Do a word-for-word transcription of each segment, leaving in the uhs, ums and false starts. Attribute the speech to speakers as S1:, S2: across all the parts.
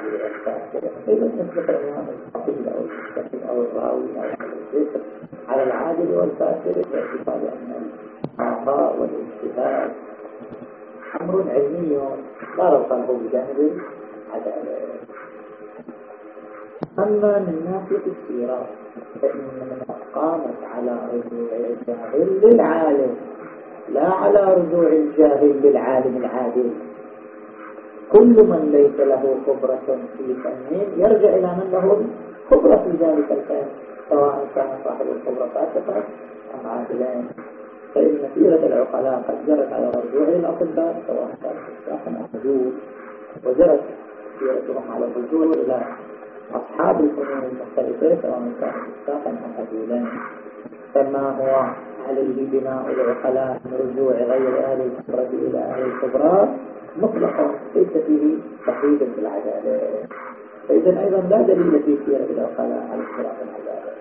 S1: العادل والفاسد. إذا نسبة الإمام الخطيب أو المستقيم أو الراوي أو الذكر على العادل والفاسد باعتبار أن الآراء والاجتهاد أمر علمي لا ربط له بجانب العدالة. أما من ناحية السيرة فإنها قامت على رجوع الجاهل للعالم لا على رجوع الجاهل للعالم العادل. كل من ليس له خبرة في فن يرجع إلى من له خبرة في ذلك الفن، سواء كان صاحب الخبرة فاسقا أم عادلا. فإن سيرة العقلاء قد جرت على رجوع الأطباء سواء كان فساقا أم عدول، وجرت سيرتهم على الرجوع إلى أصحاب الفنون المختلفة سواء كان فساقا أم عدولا. فما هو عليه بناء العقلاء من رجوع غير أهل الخبرة إلى أهل الخبرة مطلقا ليس فيه تقييد في العدالة. فإذا أيضا لا دليل في سيرة العقلاء على اختلاف العدالة.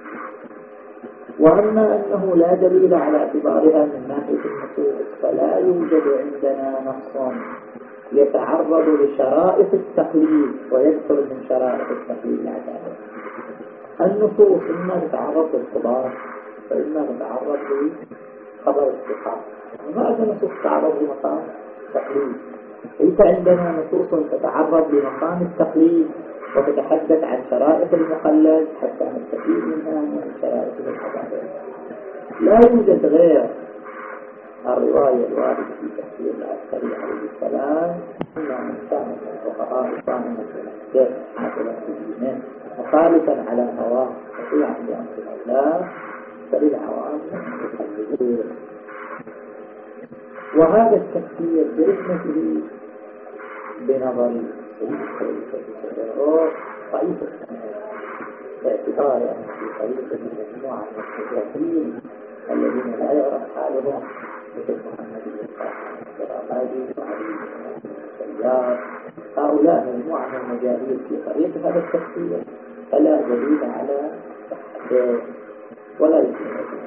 S1: وأما أنه لا دليل على اعتبارها من ناحية النصوص فلا يوجد عندنا نص يتعرض لشرائط التقليد ويدخل من شرائط التقليد العدالة. النصوص إما تتعرض للخبار فإما تتعرض لخبر الثقة، ما عندنا نصوص تتعرض لمقام التقليد. ليس عندنا نصوص تتعرض لمقام التقليد وتتحدث عن شرائط المقلد حتى نستفيد منها من شرائط العدالة. لا يوجد غير الرواية الواردة في تفسير العسكري عليه السلام أن من كان من الفقهاء صامما بالأحداث عاقلا في دينه مخالفا على هواه مطيعا بأمر الله فللعوام يقلدون. وهذا التفسير برحمته بنظري ضعيف باعتبار أن في طريقة مجموعة من المستشرقين الذين لا يعرف حالهم مثل محمد بن الصراحي وعلي بن السيار، هؤلاء مجموعة من المجاهيل في طريقة هذا التفسير فلا دليل على صحته ولا يمكن.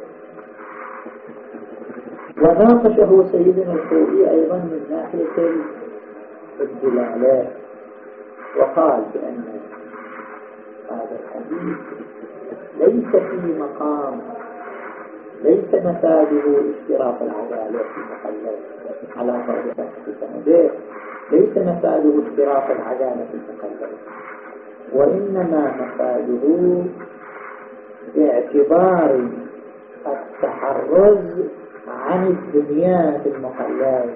S1: وناقشه سيدنا الخوئي أيضا من ناحية الدلالات وقال بأن هذا الحديث ليس في مقام ليس مفاده اشتراط العدالة في المقلد على فرض تحقيق ليس مفاده اشتراط العدالة في المقلد، وإنما مفاده اعتبار التحرز عن الدنيا في المقلد،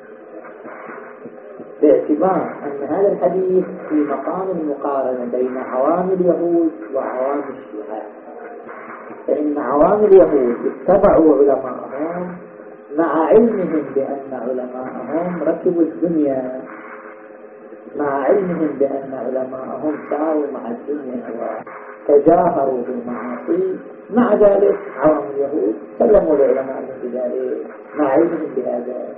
S1: باعتبار أن هذا الحديث في مقام المقارنة بين عوام اليهود وعوام الشيعة. فإن عوام اليهود اتبعوا علماءهم مع علمهم بأن علماءهم ركبوا الدنيا، مع علمهم بأن علماءهم ساروا مع الدنيا وتجاهروا بالمعاصي، مع ذلك عوام اليهود سلموا لعلمائهم بذلك مع علمهم بهذا.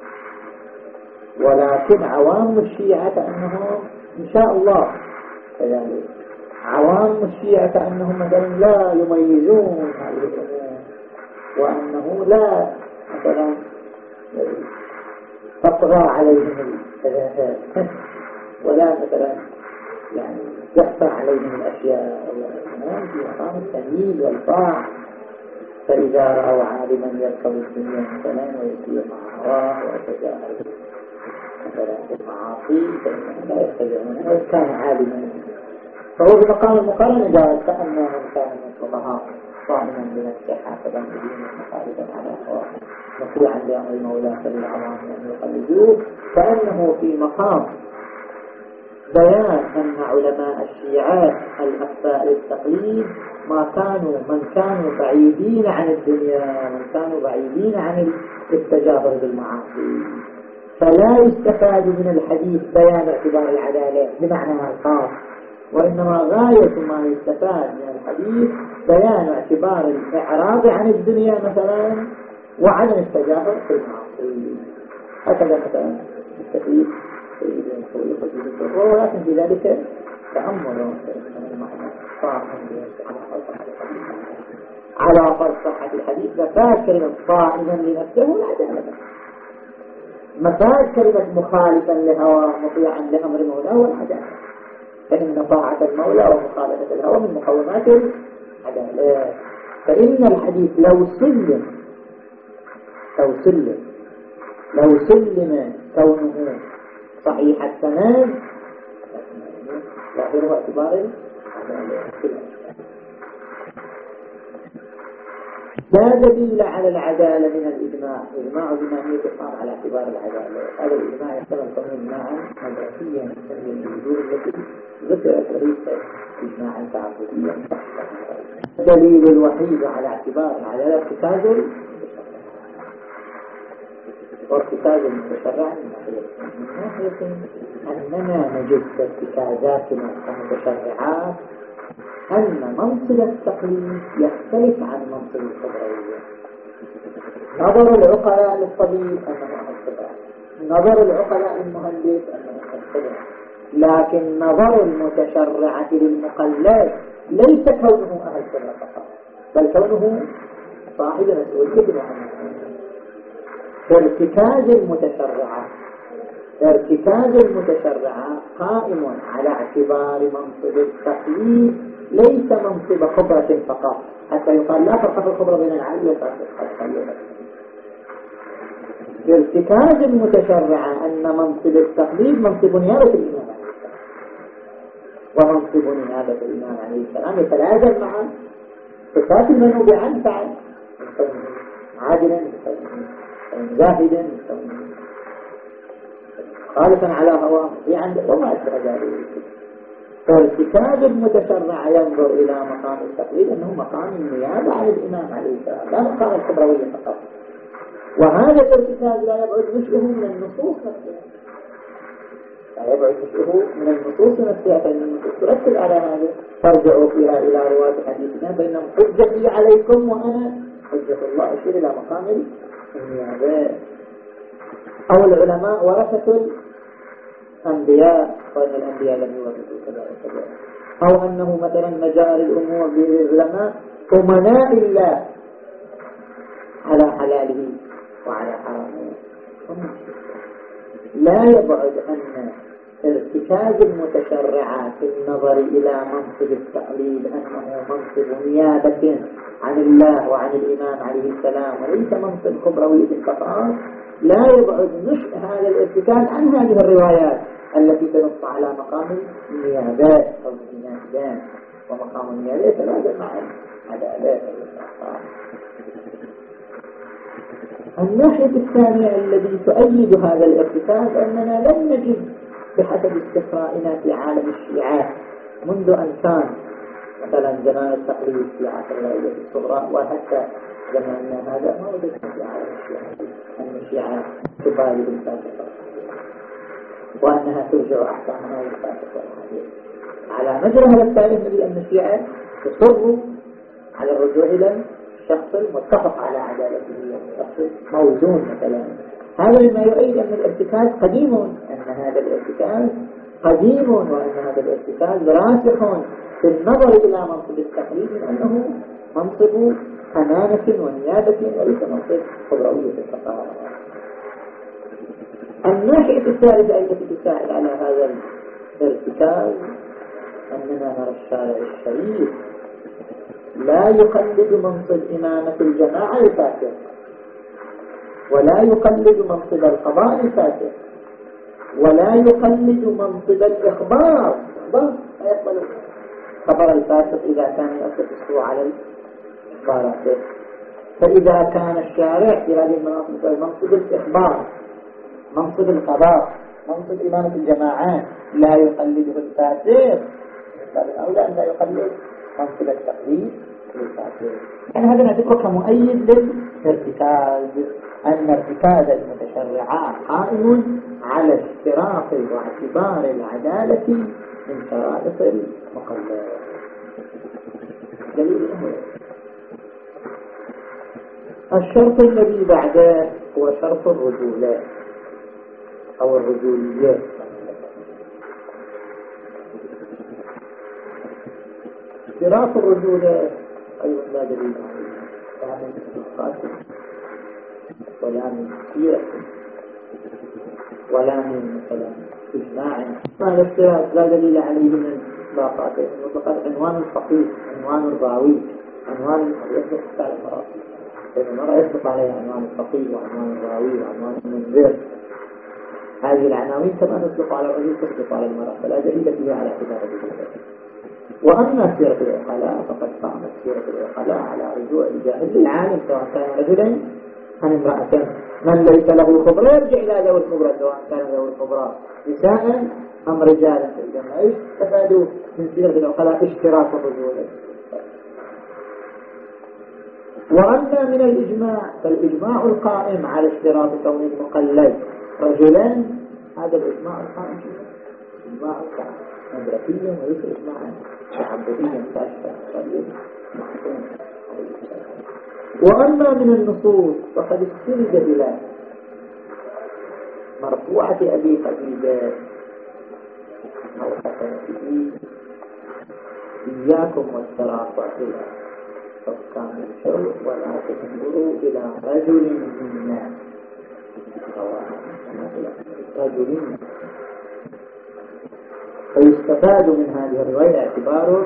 S1: ولكن عوام الشيعة كأنهم إن شاء الله كذلك، عوام الشيعة كأنهم مثلا لا يميزون هذه الأمور، وأنه لا مثلا تطغى عليهم الشهادات ولا مثلا يعني يخفى عليهم الأشياء، وأنهم في مقام التمييز والطاعة. فإذا رأوا عالما يركب الدنيا مثلا ويسير مع هواه ويتجاهل مثلا بالمعاصي فإنهم لا يتبعونه، وإن كان عالما فهو في مقام المقارنة جاء كأن من كان من الفقهاء صائما بنفسه حافظا بدينه مخالفا على هواه مطيعا بأمر المولى فللعوام أن يقلدوه، كأنه في مقام بيان أن علماء الشيعة الأخفاء للتقليد ما كانوا من كانوا بعيدين عن الدنيا، من كانوا بعيدين عن التجاهر بالمعاصي. فلا يستفاد من الحديث بيان اعتبار العدالة بمعنى الخاص، وإنما غاية ما يستفاد من الحديث بيان اعتبار الإعراض عن الدنيا مثلا وعدم التجاهر في المعاصي. هكذا مثلا يستفيد ولكن في ذلك تأمل على فرض صحة الحديث فكان صائما لنفسه والعدالة. مفاد كلمة مخالفا لهوى مطيعا لأمر مولاه والعدالة، فإن طاعة المولى ومخالفة الهوى من مقومات العدالة. فإن الحديث لو سلم لو سلم لو سلم كونه صحيح السند ظاهره اعتبار لا دليل على العدالة من الإجماع. إجماع بما يقام على اعتبار العدالة. هذا الإجماع يحتمل كونه إجماعا مدرسيا من الوجوه التي ذكرت رئيسة إجماعا تعبديا. الدليل الوحيد على اعتبار العدالة ارتكاز وارتكاز المتشرع من ناحية أننا نجد ارتكازاتنا كمتشرعات أن منصب التقليد يختلف عن منصب الخبرية. نظر العقلاء للطبيب أنه أهل خبرة، نظر العقلاء للمهندس أنه أهل خبرة، لكن نظر المتشرعة للمقلد ليس كونه أهل خبرة فقط، بل كونه صاحب مسؤولية وعمل. ارتكاز المتشرعة ارتكاز المتشرعة قائم على اعتبار منصب التقليد ليس منصب خبرة فقط، حتى يقال لا فرق في الخبرة بين العالم والفاسق. ارتكاز المتشرعة أن منصب التقليد منصب نيابة الإمام عليه السلام، ومنصب نيابة الإمام عليه السلام يتلازم مع صفات المنوب عنه فعل عادلا زاهدا خالفا على هواه يعني وما أشبه ذلك. فارتكاز المتشرع ينظر إلى مقام التقليد أنه مقام النيابة عن الإمام عليه السلام لا مقام الخبروية فقط. وهذا الارتكاز لا يبعد نشأه من النصوص نفسها، لا يبعد نشأه من النصوص نفسها، فإن النصوص تركز على هذا. ترجعوا فيها إلى رواة حديثنا بينهم حجتي عليكم وأنا حجة الله، أشير إلى مقام النيابة. أو العلماء ورثة الأنبياء وأن الأنبياء لم يورثوا كذا وكذا، أو أنه مثلا مجاري الأمور بالعلماء أمناء الله على حلاله وعلى حرامه. لا يبعد أن ارتكاز المتشرعات في النظر إلى منصب التقليد أنه منصب نيابة عن الله وعن الإمام عليه السلام وليس منصب خبروي فقط. لا يبعد نشأ هذا الارتكاز عن هذه الروايات التي تنص على مقام النيابات أو النيابات، ومقام النيابات يتلازم مع العدالات. الناحية الثانية الذي تؤيد هذا الارتكاز أننا لم نجد بحسب استقرائنا في عالم الشيعات منذ أن كان مثلا زمان التقليد في عصر العلوية الصغرى وحتى زماننا هذا ما وجدنا في عالم الشيعات أن الشيعة تبالي بالفاسقة وأنها ترجع أحكامها للفاسقة على مجرى هذا التاريخ الذي أن الشيعة تصر على الرجوع إلى الشخص المتفق على عدالته الشخص موزون مثلا. هذا مما يؤيد أن الارتكاز قديم، أن هذا الارتكاز قديم وأن هذا الارتكاز راسخ في النظر إلى منصب التقليد من أنه منصب أمانة ونيابة وليس منصب خبروية فقط. الناحية الثالثة التي تساعد على هذا الارتكاز أننا نرى الشارع الشريف لا يقلد منصب إمامة الجماعة الفاسد ولا يقلد منصب القضاء الفاسد ولا يقلد منصب الإخبار. إخبار لا يقبل خبر الفاسد إذا كان يؤثر السوء على الإخبارات. فإذا كان الشارع في هذه المناصب منصب الإخبار منصب القضاء منصب إمامة الجماعات لا يقلده الفاسد، فالأولى أن لا يقلد منصب التقليد للفاسد. يعني هذا نعتبره كمؤيد للارتكاز، أن ارتكاز المتشرعات قائم على اشتراط واعتبار العدالة من شرائط المقلد. دليل الشرط الذي بعده هو شرط الرجولة أو الرجولية. اشتراط الرجولة أيضا لا دليل عليه لا من القاسم ولا من كثير ولا من مثلا إجماع. فالاختلاف لا دليل عليه من الإطلاقات، المطلقات عنوان الفقيه، عنوان الراوي، عنوان يطلق على المرأة، المرأة يطلق عليها عنوان الفقيه وعنوان الراوي وعنوان المنذر. هذه العناوين كما تطلق على الرجل تطلق على المرأة، فلا دليل فيها على اعتبار الرجل. وأما سيرة العقلاء فقد قامت سيرة العقلاء على رجوع الجاهل للعالم سواء كان رجلا أم امرأة. من ليس له خبرة يرجع إلى ذوي الخبرة سواء كان ذوي الخبرة نساء أم رجالا. فإذا استفادوا من سيرة العقلاء اشتراك الرجولة. وأما من الإجماع فالإجماع القائم على اشتراط كون المقلد رجلا، هذا الإجماع القائم إجماع القائم مدركيا وليس إجماعا تعبديا كاشفا قليلا محكوم. وأما من النصوص فقد استند إلى مرفوعة أبي قتيبة أو حسنته إياكم والتراصع إلى حكام الشر ولا تنظروا إلى رجل منا رجل. فيستفاد من هذه الرواية اعتباره،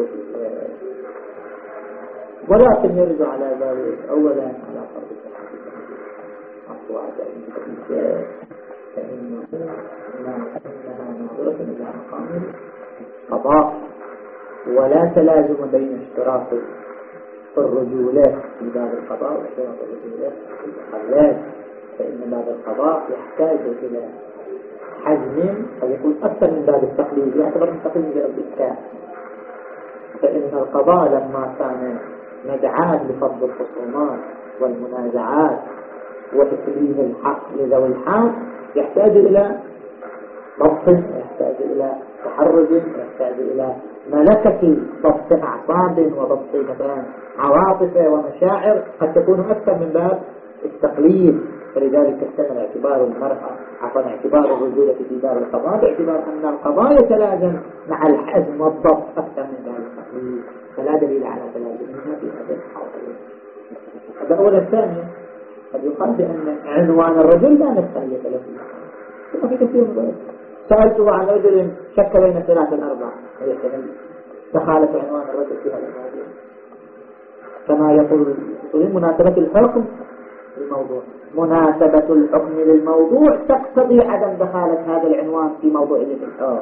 S1: ولكن يرد على ذلك أولا على فرض مرفوعة أبي قتيبة فإنه إنها ناظرة إلى مقام القضاء، ولا تلازم بين اشتراط الرجولة في باب القضاء واشتراط الرجولة في المقلد. فإن باب القضاء يحتاج إلى حجم قد يكون أكثر من باب التقليد، يعتبر التقليد بالإسكان. فإن القضاء لما كان مدعاة لفض الخصومات والمنازعات وتسليم الحق لذوي الحق يحتاج إلى ضبط، يحتاج إلى تحرز، يحتاج إلى ملكة ضبط أعصاب وضبط مثلا عواطف ومشاعر قد تكون أكثر من باب التقليد. فلذلك استمر اعتبار المرأة عفوا اعتبار الرجولة في باب القضاء باعتبار أن القضاء يتلازم مع الحزم والضبط أكثر من باب التقليد، فلا دليل على تلازمهما في هذا الحاضر. هذا أولا. الثاني قد يقال بأن عنوان الرجل لا نستخلف له ثم في كثير من سألته عن رجل شك بين الثلاث الأربع تخالف عنوان الرجل في هذا الموضوع كما يقول مناسبة الحكم للموضوع. مناسبة الحكم للموضوع تقتضي عدم دخالة هذا العنوان في موضوع الحكم.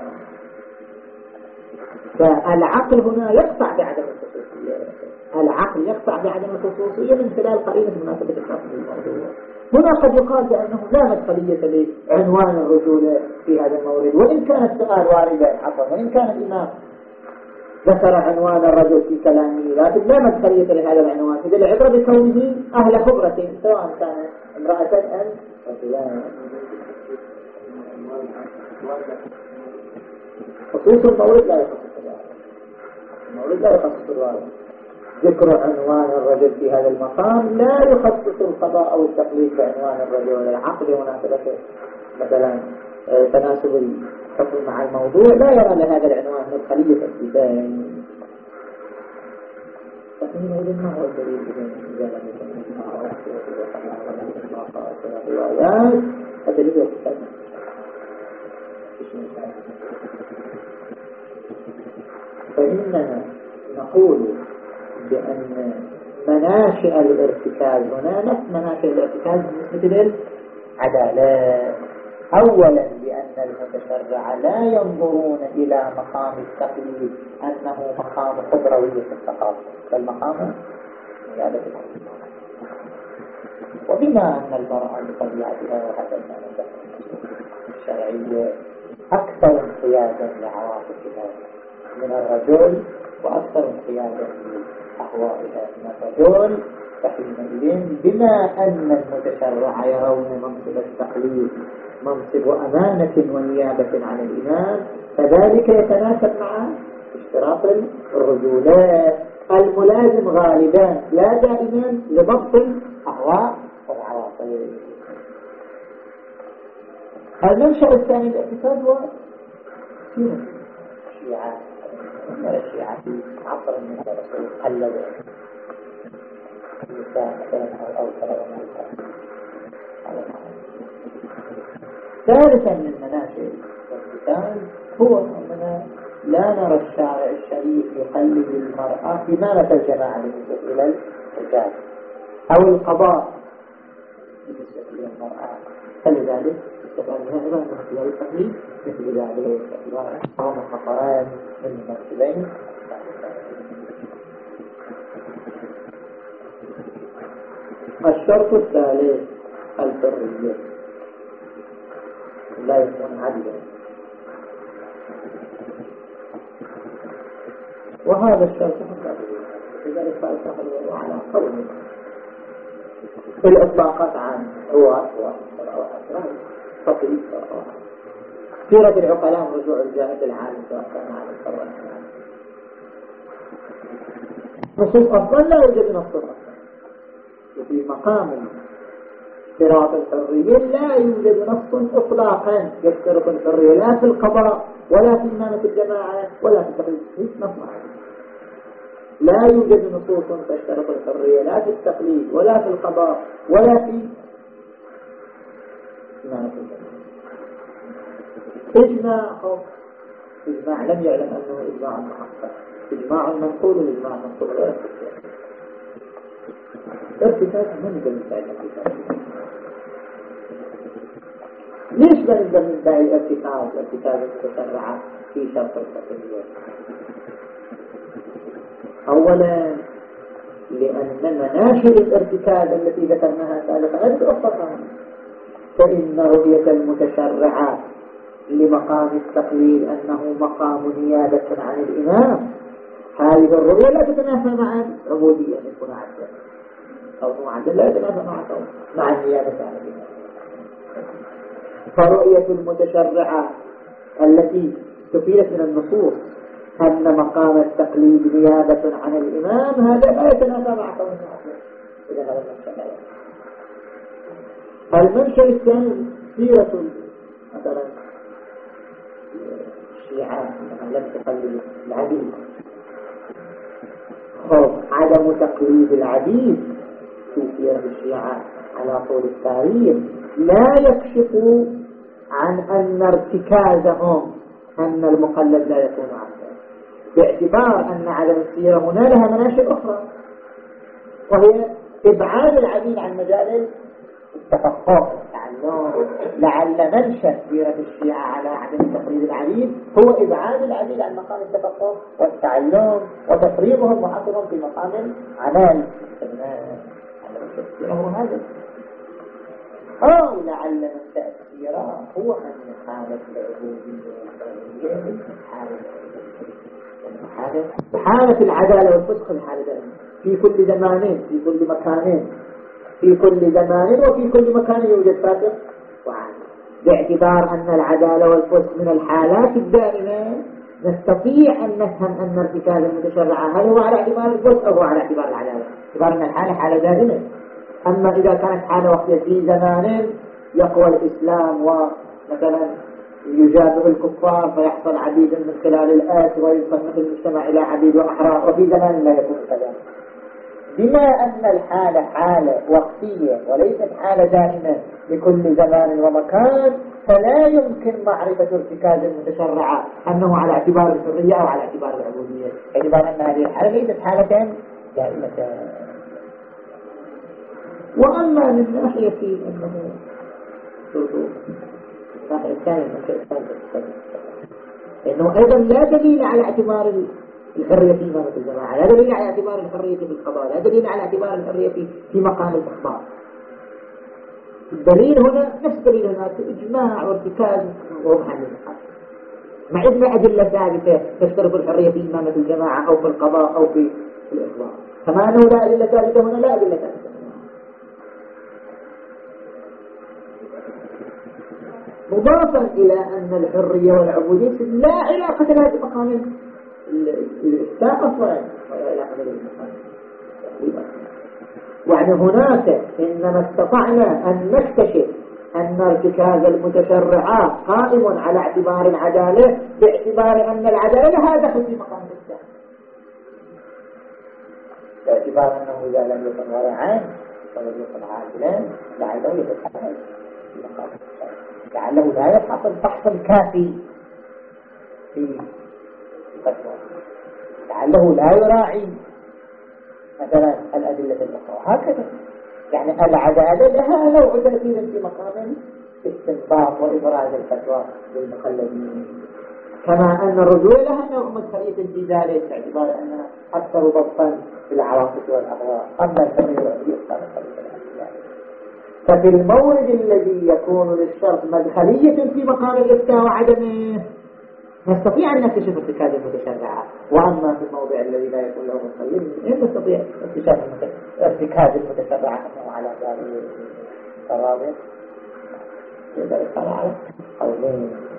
S1: فالعقل هنا يقطع بعدم الخصوصية، العقل يقطع بعدم الخصوصية من خلال قرينة مناسبة الحكم للموضوع. هنا قد يقال بأنه لا مدخلية لعنوان الرجولة في هذا المورد، وإن كان السؤال واردا عفوا وإن كان الإمام ذكر عنوان الرجل في كلامه لكن لا مدخلية لهذا العنوان. إذا العبرة بكونه أهل خبرة سواء كان امرأة أم رجلان. خصوص المورد لا يخصص المورد لا يخصص الوارد. ذكر عنوان الرجل في هذا المقام لا يخصص القضاء أو التقليد بعنوان الرجل ولا العقل مناسبته مثلا تناسب الحكم مع الموضوع لا يرى لهذا العنوان مدخلية التباين. فحينئذ ما هو الدليل إذا لم يكن الروايات الدليل يختلف. فإننا نقول بأن مناشئ الارتكاز هنا نفس مناشئ الارتكاز بالنسبة للعدالة. أولا لأن المتشرع لا ينظرون إلى مقام التقليد أنه مقام خبروية الثقافة بل مقام زيادة الحكم. وبما أن المرأة بطبيعتها وحسب ما نزل الشرعية أكثر انقيادا لعواطفها من الرجل وأكثر انقيادا لأهوائها من الرجل، فحينئذ بما أن المتشرع يرون منصب التقليد منصب أمانة ونيابة عن الإمام فذلك يتناسب مع اشتراط الرجولات الملازم غالبا لا دائما لضبط الأهواء والعواطف. المنشأ الثاني الاعتقاد هو سيرة الشيعة. الشيعة في عصر من الرسول قلد النساء مثلا أو أوثر وموثر ثالثا من مناشئ القتال هو أننا لا نرى الشارع الشريف يقلد المرأة إمامة الجماعة بالنسبة إلى الرجال أو القضاء بالنسبة إلى المرأة، فلذلك استفادنا أيضا من اختيار التقليد مثل ذلك هم خطران من المرتبين. الشرط الثالث الحرية، لا يكون عدلا، وهذا الشرط لذلك قال صاحب الله على قول في الإطلاقات عن رواة وأسرار فقير سيرة العقلاء ورجوع الجاهد العالم سواء كان على القرآن نصوص أفضل لا يوجد نص أفضل. وفي مقام صراط الحرية لا يوجد نص إطلاقا يشترط الحرية لا في القضاء ولا في إمامة الجماعة ولا في التقليد، نص لا يوجد نصوص تشترط الحرية لا في التقليد ولا في القضاء ولا في إمامة الجماعة. إجماع إجماع لم يعلم أنه إجماع محقق، إجماع منقول الإجماع منقول غير ارتكاز من بالنسبة للارتكاز. ليش بالنسبة للنسبة الارتكاز الارتكاز المتشرعة في شرط الحرية؟ أولا لأن مناشئ الارتكاز التي ذكرناها سابقا لا تؤخرها، فإن رؤية المتشرعة لمقام التقليد أنه مقام نيابة عن الإمام، هذه الرؤية لا تتنافى مع العبودية أن يكون عدلا أو معدل، لا يتنافى مع مع النيابة عن الإمام. فرؤية المتشرعة التي تفيدت من النصوص أن مقام التقليد نيابة عن الإمام هذا لا يتنافى مع كونه عدلا. إذا هذا المنشأ. المنشأ الثاني سيرة مثلا الشيعة لم تقلد العبيد، خوف عدم تقليد العبيد في سيرة الشيعة على طول التاريخ لا يكشف عن أن ارتكازهم أن المقلد لا يكون عبدا، باعتبار أن عدم السيرة هنا لها مناشئ أخرى، وهي إبعاد العبيد عن مجال التفقه والتعلم. لعل منشأ سيرة الشيعة على عدم تقليد العبيد هو إبعاد العبيد عن مقام التفقه والتعلم وتفريغهم وحصرهم في مقام العمل. هو هذا أو لعل منشأ السيرة هو أن حالة العبودية حالة حالة العدالة والفسق الحالة في كل زمان في كل مكان في كل زمان وفي كل مكان يوجد فاسق وعادل، باعتبار أن العدالة والفسق من الحالات الدائمة نستطيع أن نفهم أن ارتكاز المتشرعة هل هو على اعتبار الفسق أو هو على اعتبار العدالة، باعتبار أن الحالة حالة دائمة. أما إذا كانت حالة وقتية في زمان يقوى الإسلام ومثلا يجابه الكفار فيحصل عبيد من خلال الآت ويصنف المجتمع إلى عبيد وأحرار، وفي زمان لا يكون كذلك. بما أن الحالة حالة وقتية وليست حالة دائمة لكل زمان ومكان، فلا يمكن معرفة ارتكاز المتشرعة أنه على اعتبار الحرية أو على اعتبار العبودية، باعتبار أن هذه الحالة ليست حالة دائمة. وأما من ناحية أنه الناحية الثانية إنه أيضا لا دليل على اعتبار الحرية في إمامة الجماعة، لا دليل على اعتبار الحرية في القضاء، لا دليل على اعتبار الحرية في في مقام الإخبار. الدليل هنا نفس دليل هناك إجماع وارتكاز وهو محل الحق، مع إذن أدلة ثابتة تشترط الحرية في إمامة الجماعة أو في القضاء أو في الإخبار، كما أنه لا أدلة ثابتة هنا لا أدلة ثابتة. مضافا إلى أن الحرية والعبودية لا علاقة لها بمقام الإفتاء أصلا ولا علاقة بالمقام. يعني هناك إنما استطعنا أن نكتشف أن ارتكاز المتشرعات قائم على اعتبار العدالة، باعتبار أن العدالة لها دخل في مقام الإفتاء، باعتبار أنه إذا لم يكن ورعان ولم يكن عادلا لعله يتحمل في مقام الإفتاء. لعله لا يفحص الفحص الكافي في الفتوى، لعله لا يراعي مثلا الأدلة الأخرى. هكذا يعني العدالة لها نوع تأثير في مقام استنباط وإبراز الفتوى للمخلدين، كما أن الرجوع لها نوع مدخلية في ذلك باعتبار أنها أكثر ضبطا في العواطف والأهواء. أما الحرية والعدل ففي المورد الذي يكون للشرط مدخلية في مقام الإفتاء وعدمه نستطيع أن نكتشف ارتكاز المتشرعات. وأما في الموضع الذي لا يكون له مدخلية لا نستطيع اكتشاف ارتكاز المتشرعات على ذلك الرابع. يبقى الصلاة على قولين